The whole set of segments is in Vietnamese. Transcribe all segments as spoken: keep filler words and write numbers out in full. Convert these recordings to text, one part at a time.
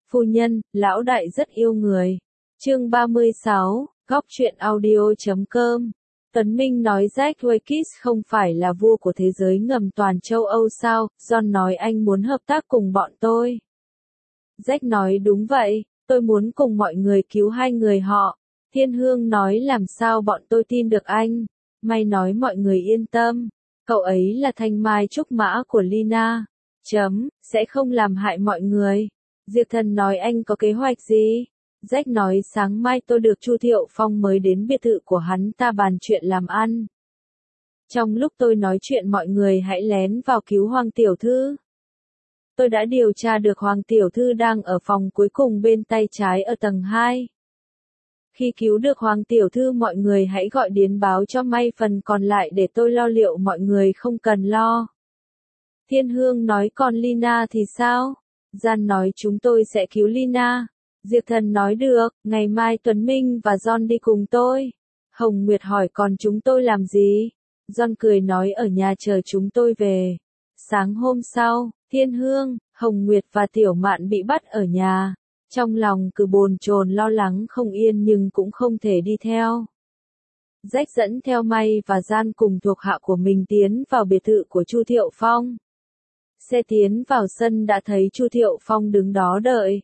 Phu nhân, lão đại rất yêu người. Chương ba mươi sáu, góc truyện audio chấm com. Tuấn Minh nói Jack Watkins không phải là vua của thế giới ngầm toàn châu Âu sao, John nói anh muốn hợp tác cùng bọn tôi. Jack nói đúng vậy, tôi muốn cùng mọi người cứu hai người họ. Thiên Hương nói làm sao bọn tôi tin được anh. May nói mọi người yên tâm, cậu ấy là thanh mai trúc mã của Lina. Chấm, sẽ không làm hại mọi người. Diệp Thần nói anh có kế hoạch gì? Jack nói sáng mai tôi được Chu Thiệu Phong mới đến biệt thự của hắn ta bàn chuyện làm ăn. Trong lúc tôi nói chuyện mọi người hãy lén vào cứu Hoàng Tiểu Thư. Tôi đã điều tra được Hoàng Tiểu Thư đang ở phòng cuối cùng bên tay trái ở tầng hai. Khi cứu được Hoàng Tiểu Thư mọi người hãy gọi điện báo cho May, phần còn lại để tôi lo liệu, mọi người không cần lo. Thiên Hương nói còn Lina thì sao? Gian nói chúng tôi sẽ cứu Lina. Diệp Thần nói được, ngày mai Tuấn Minh và John đi cùng tôi. Hồng Nguyệt hỏi còn chúng tôi làm gì? John cười nói ở nhà chờ chúng tôi về. Sáng hôm sau, Thiên Hương, Hồng Nguyệt và Tiểu Mạn bị bắt ở nhà. Trong lòng cứ bồn chồn lo lắng không yên nhưng cũng không thể đi theo. Jack dẫn theo May và Gian cùng thuộc hạ của mình tiến vào biệt thự của Chu Thiệu Phong. Xe tiến vào sân đã thấy Chu Thiệu Phong đứng đó đợi.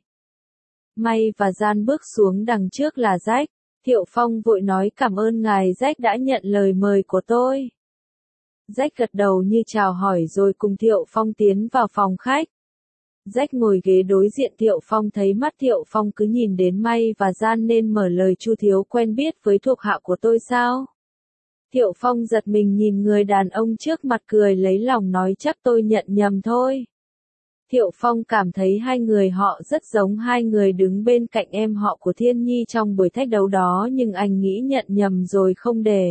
May và Gian bước xuống, đằng trước là Jack. Thiệu Phong vội nói cảm ơn ngài Jack đã nhận lời mời của tôi. Jack gật đầu như chào hỏi rồi cùng Thiệu Phong tiến vào phòng khách. Jack ngồi ghế đối diện Thiệu Phong, thấy mắt Thiệu Phong cứ nhìn đến May và Gian nên mở lời Chu thiếu quen biết với thuộc hạ của tôi sao? Thiệu Phong giật mình nhìn người đàn ông trước mặt cười lấy lòng nói chắc tôi nhận nhầm thôi. Thiệu Phong cảm thấy hai người họ rất giống hai người đứng bên cạnh em họ của Thiên Nhi trong buổi thách đấu đó, nhưng anh nghĩ nhận nhầm rồi không để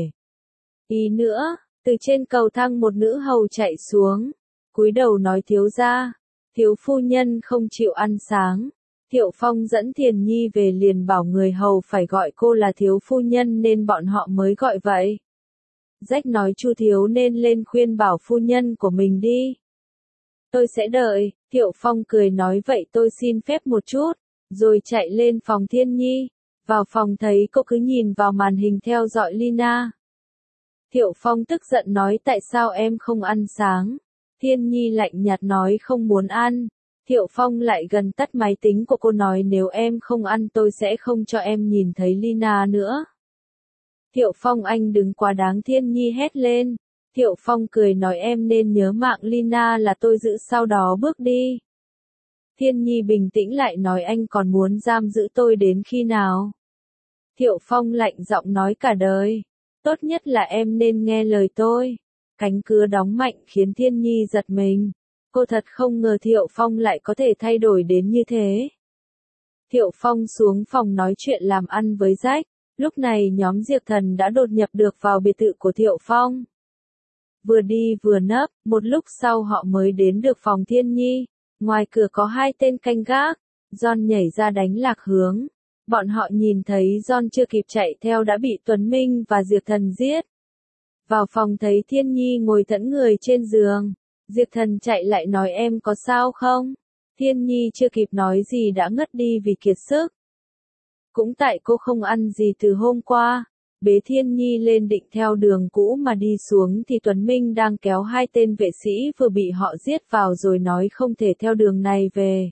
ý nữa. Từ trên cầu thang một nữ hầu chạy xuống, cúi đầu nói thiếu gia, thiếu phu nhân không chịu ăn sáng. Thiệu Phong dẫn Thiền Nhi về liền bảo người hầu phải gọi cô là thiếu phu nhân nên bọn họ mới gọi vậy. Jack nói Chu thiếu nên lên khuyên bảo phu nhân của mình đi. Tôi sẽ đợi. Thiệu Phong cười nói vậy tôi xin phép một chút, rồi chạy lên phòng Thiên Nhi. Vào phòng thấy cô cứ nhìn vào màn hình theo dõi Lina. Thiệu Phong tức giận nói tại sao em không ăn sáng? Thiên Nhi lạnh nhạt nói không muốn ăn. Thiệu Phong lại gần tắt máy tính của cô nói nếu em không ăn tôi sẽ không cho em nhìn thấy Lina nữa. Thiệu Phong anh đừng quá đáng, Thiên Nhi hét lên. Thiệu Phong cười nói em nên nhớ mạng Lina là tôi giữ sau đó bước đi. Thiên Nhi bình tĩnh lại nói anh còn muốn giam giữ tôi đến khi nào? Thiệu Phong lạnh giọng nói cả đời. Tốt nhất là em nên nghe lời tôi. Cánh cửa đóng mạnh khiến Thiên Nhi giật mình. Cô thật không ngờ Thiệu Phong lại có thể thay đổi đến như thế. Thiệu Phong xuống phòng nói chuyện làm ăn với Jack. Lúc này nhóm Diệp Thần đã đột nhập được vào biệt thự của Thiệu Phong. Vừa đi vừa nấp, một lúc sau họ mới đến được phòng Thiên Nhi. Ngoài cửa có hai tên canh gác. John nhảy ra đánh lạc hướng. Bọn họ nhìn thấy John chưa kịp chạy theo đã bị Tuấn Minh và Diệp Thần giết. Vào phòng thấy Thiên Nhi ngồi thẫn người trên giường. Diệp Thần chạy lại nói em có sao không? Thiên Nhi chưa kịp nói gì đã ngất đi vì kiệt sức. Cũng tại cô không ăn gì từ hôm qua. Bế Thiên Nhi lên định theo đường cũ mà đi xuống thì Tuấn Minh đang kéo hai tên vệ sĩ vừa bị họ giết vào rồi nói không thể theo đường này về.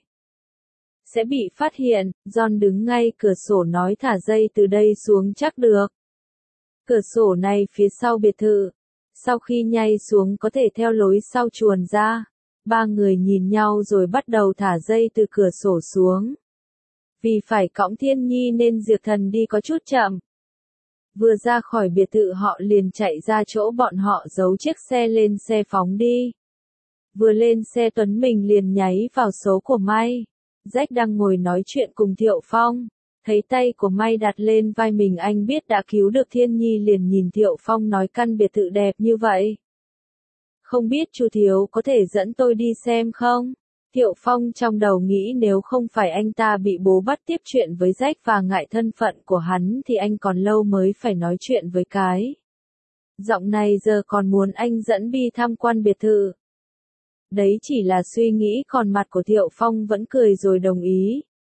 Sẽ bị phát hiện. John đứng ngay cửa sổ nói thả dây từ đây xuống chắc được. Cửa sổ này phía sau biệt thự. Sau khi nhảy xuống có thể theo lối sau chuồn ra. Ba người nhìn nhau rồi bắt đầu thả dây từ cửa sổ xuống. Vì phải cõng Thiên Nhi nên Diệp Thần đi có chút chậm. Vừa ra khỏi biệt thự họ liền chạy ra chỗ bọn họ giấu chiếc xe lên xe phóng đi. Vừa lên xe Tuấn Minh liền nháy vào số của May. Jack đang ngồi nói chuyện cùng Thiệu Phong. Thấy tay của May đặt lên vai mình anh biết đã cứu được Thiên Nhi liền nhìn Thiệu Phong nói căn biệt thự đẹp như vậy. Không biết Chu thiếu có thể dẫn tôi đi xem không? Thiệu Phong trong đầu nghĩ nếu không phải anh ta bị bố bắt tiếp chuyện với Jack và ngại thân phận của hắn thì anh còn lâu mới phải nói chuyện với cái giọng này giờ còn muốn anh dẫn Bi tham quan biệt thự. Đấy chỉ là suy nghĩ còn mặt của Thiệu Phong vẫn cười rồi đồng ý.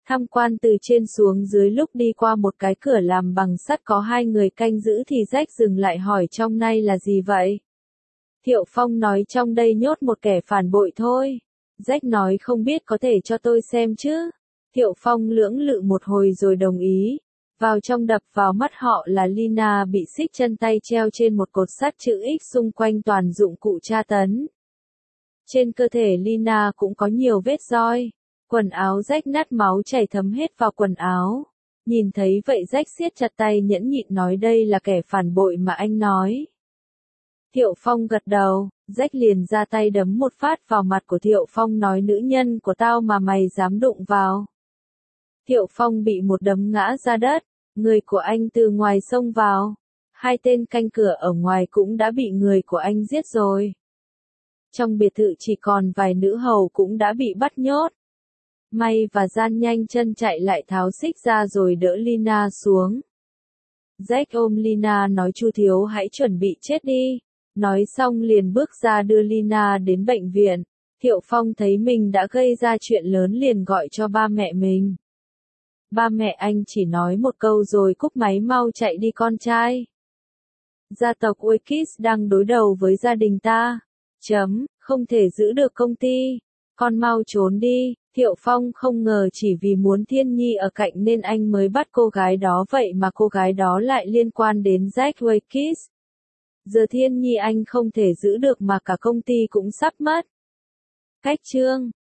Tham quan từ trên xuống dưới, lúc đi qua một cái cửa làm bằng sắt có hai người canh giữ thì Jack dừng lại hỏi trong này là gì vậy? Thiệu Phong nói trong đây nhốt một kẻ phản bội thôi. Jack nói không biết có thể cho tôi xem chứ? Thiệu Phong lưỡng lự một hồi rồi đồng ý. Vào trong đập vào mắt họ là Lina bị xích chân tay treo trên một cột sắt chữ X, xung quanh toàn dụng cụ tra tấn. Trên cơ thể Lina cũng có nhiều vết roi. Quần áo rách nát, máu chảy thấm hết vào quần áo. Nhìn thấy vậy Jack siết chặt tay, nhẫn nhịn nói đây là kẻ phản bội mà anh nói. Thiệu Phong gật đầu, Jack liền ra tay đấm một phát vào mặt của Thiệu Phong, nói nữ nhân của tao mà mày dám đụng vào. Thiệu Phong bị một đấm ngã ra đất, người của anh từ ngoài xông vào. Hai tên canh cửa ở ngoài cũng đã bị người của anh giết rồi. Trong biệt thự chỉ còn vài nữ hầu cũng đã bị bắt nhốt. May và Gian nhanh chân chạy lại tháo xích ra rồi đỡ Lina xuống. Jack ôm Lina nói chu thiếu hãy chuẩn bị chết đi. Nói xong liền bước ra đưa Lina đến bệnh viện. Thiệu Phong thấy mình đã gây ra chuyện lớn liền gọi cho ba mẹ mình. Ba mẹ anh chỉ nói một câu rồi cúp máy, mau chạy đi con trai. Gia tộc Wekiz đang đối đầu với gia đình ta. Chấm, không thể giữ được công ty. Con mau trốn đi. Thiệu Phong không ngờ chỉ vì muốn Thiên Nhi ở cạnh nên anh mới bắt cô gái đó, vậy mà cô gái đó lại liên quan đến Jack Wekiz. Giờ Thiên Nhi anh không thể giữ được mà cả công ty cũng sắp mất. Cách chương